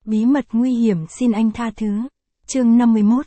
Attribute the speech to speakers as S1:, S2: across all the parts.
S1: Bí mật nguy hiểm xin anh tha thứ. Chương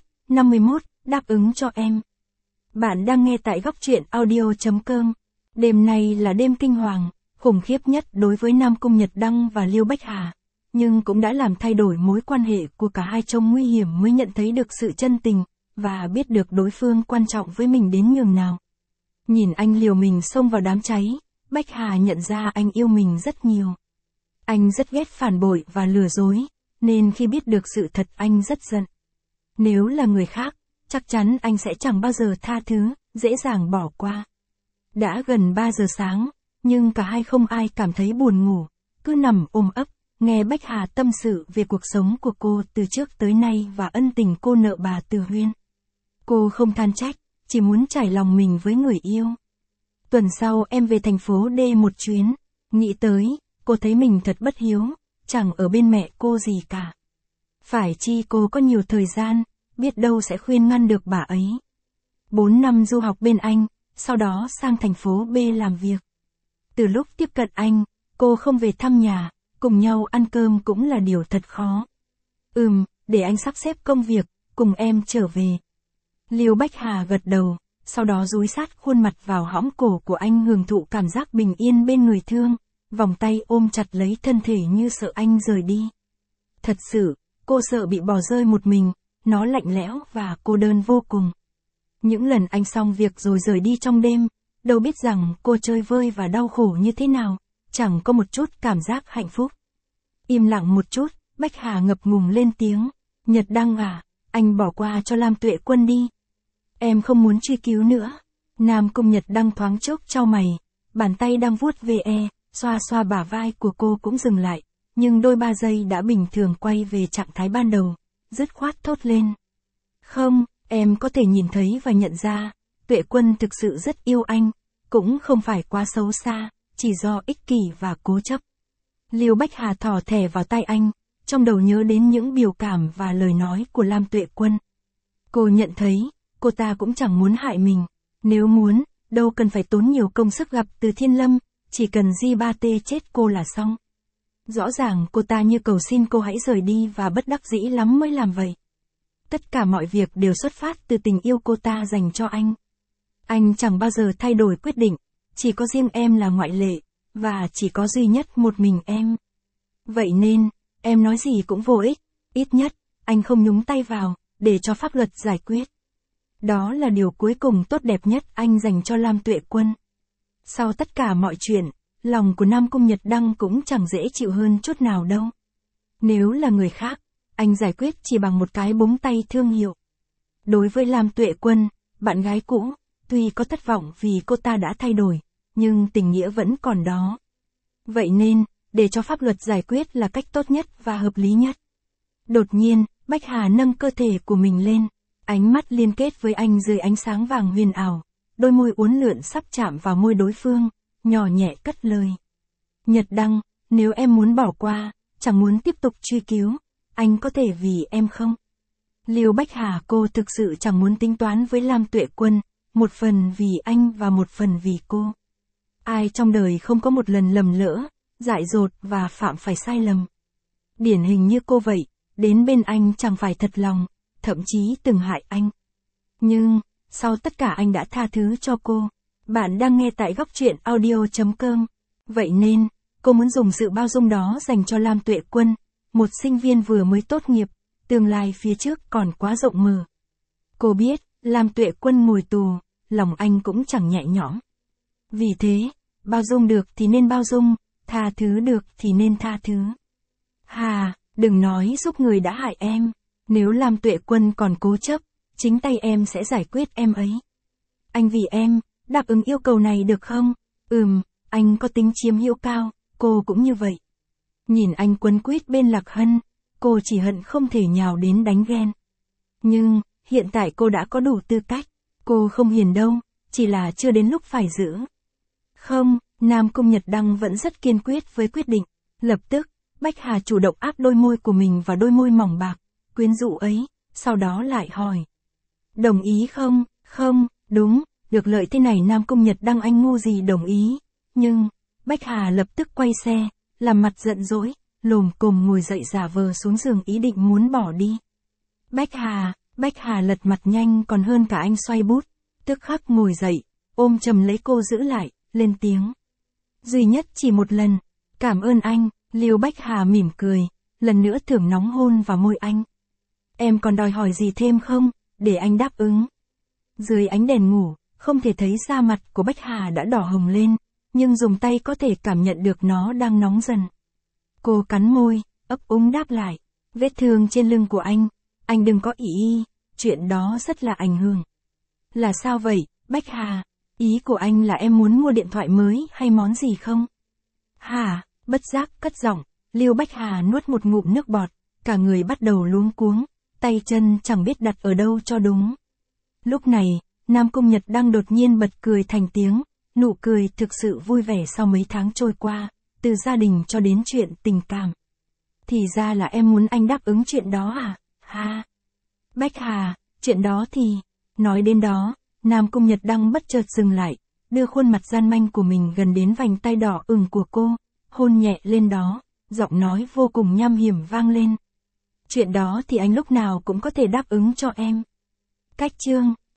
S1: 51, đáp ứng cho em. Bạn đang nghe tại góc truyện audio.com. Đêm nay là đêm kinh hoàng, khủng khiếp nhất đối với Nam Cung Nhật Đăng và Liêu Bách Hà, nhưng cũng đã làm thay đổi mối quan hệ của cả hai. Trong nguy hiểm mới nhận thấy được sự chân tình, và biết được đối phương quan trọng với mình đến nhường nào. Nhìn anh liều mình xông vào đám cháy, Bách Hà nhận ra anh yêu mình rất nhiều. Anh rất ghét phản bội và lừa dối, nên khi biết được sự thật anh rất giận. Nếu là người khác, chắc chắn anh sẽ chẳng bao giờ tha thứ, dễ dàng bỏ qua. Đã gần 3 giờ sáng, nhưng cả hai không ai cảm thấy buồn ngủ, cứ nằm ôm ấp, nghe Bách Hà tâm sự về cuộc sống của cô từ trước tới nay và ân tình cô nợ bà Từ Huyên. Cô không than trách, chỉ muốn trải lòng mình với người yêu. Tuần sau em về thành phố D một chuyến, nghĩ tới, cô thấy mình thật bất hiếu, chẳng ở bên mẹ cô gì cả. Phải chi cô có nhiều thời gian, biết đâu sẽ khuyên ngăn được bà ấy. 4 năm du học bên Anh, sau đó sang thành phố B làm việc. Từ lúc tiếp cận anh, cô không về thăm nhà, cùng nhau ăn cơm cũng là điều thật khó. Để anh sắp xếp công việc, cùng em trở về. Liêu Bách Hà gật đầu, sau đó dúi sát khuôn mặt vào hõm cổ của anh, hưởng thụ cảm giác bình yên bên người thương, vòng tay ôm chặt lấy thân thể như sợ anh rời đi. Thật sự, cô sợ bị bỏ rơi một mình, nó lạnh lẽo và cô đơn vô cùng. Những lần anh xong việc rồi rời đi trong đêm, đâu biết rằng cô chơi vơi và đau khổ như thế nào, chẳng có một chút cảm giác hạnh phúc. Im lặng một chút, Bách Hà ngập ngùng lên tiếng, Nhật Đăng à, anh bỏ qua cho Lam Tuệ Quân đi. Em không muốn truy cứu nữa. Nam Cung Nhật Đăng thoáng chốc chau mày, bàn tay đang vuốt ve, xoa xoa bả vai của cô cũng dừng lại, nhưng đôi 3 giây đã bình thường quay về trạng thái ban đầu, dứt khoát thốt lên. Không, em có thể nhìn thấy và nhận ra, Tuệ Quân thực sự rất yêu anh, cũng không phải quá xấu xa, chỉ do ích kỷ và cố chấp. Liêu Bách Hà thò thẻ vào tay anh, trong đầu nhớ đến những biểu cảm và lời nói của Lam Tuệ Quân. Cô nhận thấy, cô ta cũng chẳng muốn hại mình, nếu muốn, đâu cần phải tốn nhiều công sức gặp Từ Thiên Lâm, chỉ cần G3T chết cô là xong. Rõ ràng cô ta như cầu xin cô hãy rời đi và bất đắc dĩ lắm mới làm vậy. Tất cả mọi việc đều xuất phát từ tình yêu cô ta dành cho anh. Anh chẳng bao giờ thay đổi quyết định, chỉ có riêng em là ngoại lệ, và chỉ có duy nhất một mình em. Vậy nên, em nói gì cũng vô ích, ít nhất, anh không nhúng tay vào, để cho pháp luật giải quyết. Đó là điều cuối cùng tốt đẹp nhất anh dành cho Lam Tuệ Quân. Sau tất cả mọi chuyện, lòng của Nam Cung Nhật Đăng cũng chẳng dễ chịu hơn chút nào đâu. Nếu là người khác, anh giải quyết chỉ bằng một cái búng tay thương hiệu. Đối với Lam Tuệ Quân, bạn gái cũ, tuy có thất vọng vì cô ta đã thay đổi, nhưng tình nghĩa vẫn còn đó. Vậy nên, để cho pháp luật giải quyết là cách tốt nhất và hợp lý nhất. Đột nhiên, Bách Hà nâng cơ thể của mình lên, ánh mắt liên kết với anh dưới ánh sáng vàng huyền ảo, đôi môi uốn lượn sắp chạm vào môi đối phương, nhỏ nhẹ cất lời. Nhật Đăng, nếu em muốn bỏ qua, chẳng muốn tiếp tục truy cứu, anh có thể vì em không? Liêu Bách Hà, cô thực sự chẳng muốn tính toán với Lam Tuệ Quân, một phần vì anh và một phần vì cô. Ai trong đời không có một lần lầm lỡ, dại dột và phạm phải sai lầm. Điển hình như cô vậy, đến bên anh chẳng phải thật lòng, thậm chí từng hại anh. Nhưng, sau tất cả anh đã tha thứ cho cô. Bạn đang nghe tại góc truyện audio.com. Vậy nên, cô muốn dùng sự bao dung đó dành cho Lam Tuệ Quân, một sinh viên vừa mới tốt nghiệp, tương lai phía trước còn quá rộng mở. Cô biết, Lam Tuệ Quân ngồi tù, lòng anh cũng chẳng nhẹ nhõm. Vì thế, bao dung được thì nên bao dung, tha thứ được thì nên tha thứ. Hà, đừng nói giúp người đã hại em, nếu Lam Tuệ Quân còn cố chấp, chính tay em sẽ giải quyết em ấy. Anh vì em, đáp ứng yêu cầu này được không? Anh có tính chiếm hữu cao, cô cũng như vậy. Nhìn anh quấn quýt bên Lạc Hân, cô chỉ hận không thể nhào đến đánh ghen. Nhưng, hiện tại cô đã có đủ tư cách, cô không hiền đâu, chỉ là chưa đến lúc phải giữ. Không, Nam Cung Nhật Đăng vẫn rất kiên quyết với quyết định. Lập tức, Bách Hà chủ động áp đôi môi của mình vào đôi môi mỏng bạc, quyến rũ ấy, sau đó lại hỏi. Đồng ý không? Không, đúng, được lợi thế này Nam Cung Nhật Đăng anh ngu gì đồng ý. Nhưng, Bách Hà lập tức quay xe, làm mặt giận dỗi, lồm cồm ngồi dậy giả vờ xuống giường ý định muốn bỏ đi. Bách Hà lật mặt nhanh còn hơn cả anh xoay bút, tức khắc ngồi dậy, ôm chầm lấy cô giữ lại, lên tiếng. Duy nhất chỉ một lần, cảm ơn anh, Lưu Bách Hà mỉm cười, lần nữa thưởng nóng hôn vào môi anh. Em còn đòi hỏi gì thêm không, để anh đáp ứng. Dưới ánh đèn ngủ, không thể thấy da mặt của Bách Hà đã đỏ hồng lên, nhưng dùng tay có thể cảm nhận được nó đang nóng dần. Cô cắn môi, ấp úng đáp lại, vết thương trên lưng của anh đừng có ý, chuyện đó rất là ảnh hưởng. Là sao vậy, Bách Hà? Ý của anh là em muốn mua điện thoại mới hay món gì không? Hả, bất giác cất giọng, Lưu Bách Hà nuốt một ngụm nước bọt, cả người bắt đầu luống cuống, tay chân chẳng biết đặt ở đâu cho đúng. Lúc này, Nam Cung Nhật đang đột nhiên bật cười thành tiếng, nụ cười thực sự vui vẻ sau mấy tháng trôi qua, từ gia đình cho đến chuyện tình cảm. Thì ra là em muốn anh đáp ứng chuyện đó à? Ha! Bách Hà, chuyện đó thì... Nói đến đó, Nam Cung Nhật đang bất chợt dừng lại, đưa khuôn mặt gian manh của mình gần đến vành tay đỏ ửng của cô, hôn nhẹ lên đó, giọng nói vô cùng nham hiểm vang lên. Chuyện đó thì anh lúc nào cũng có thể đáp ứng cho em. Cách chương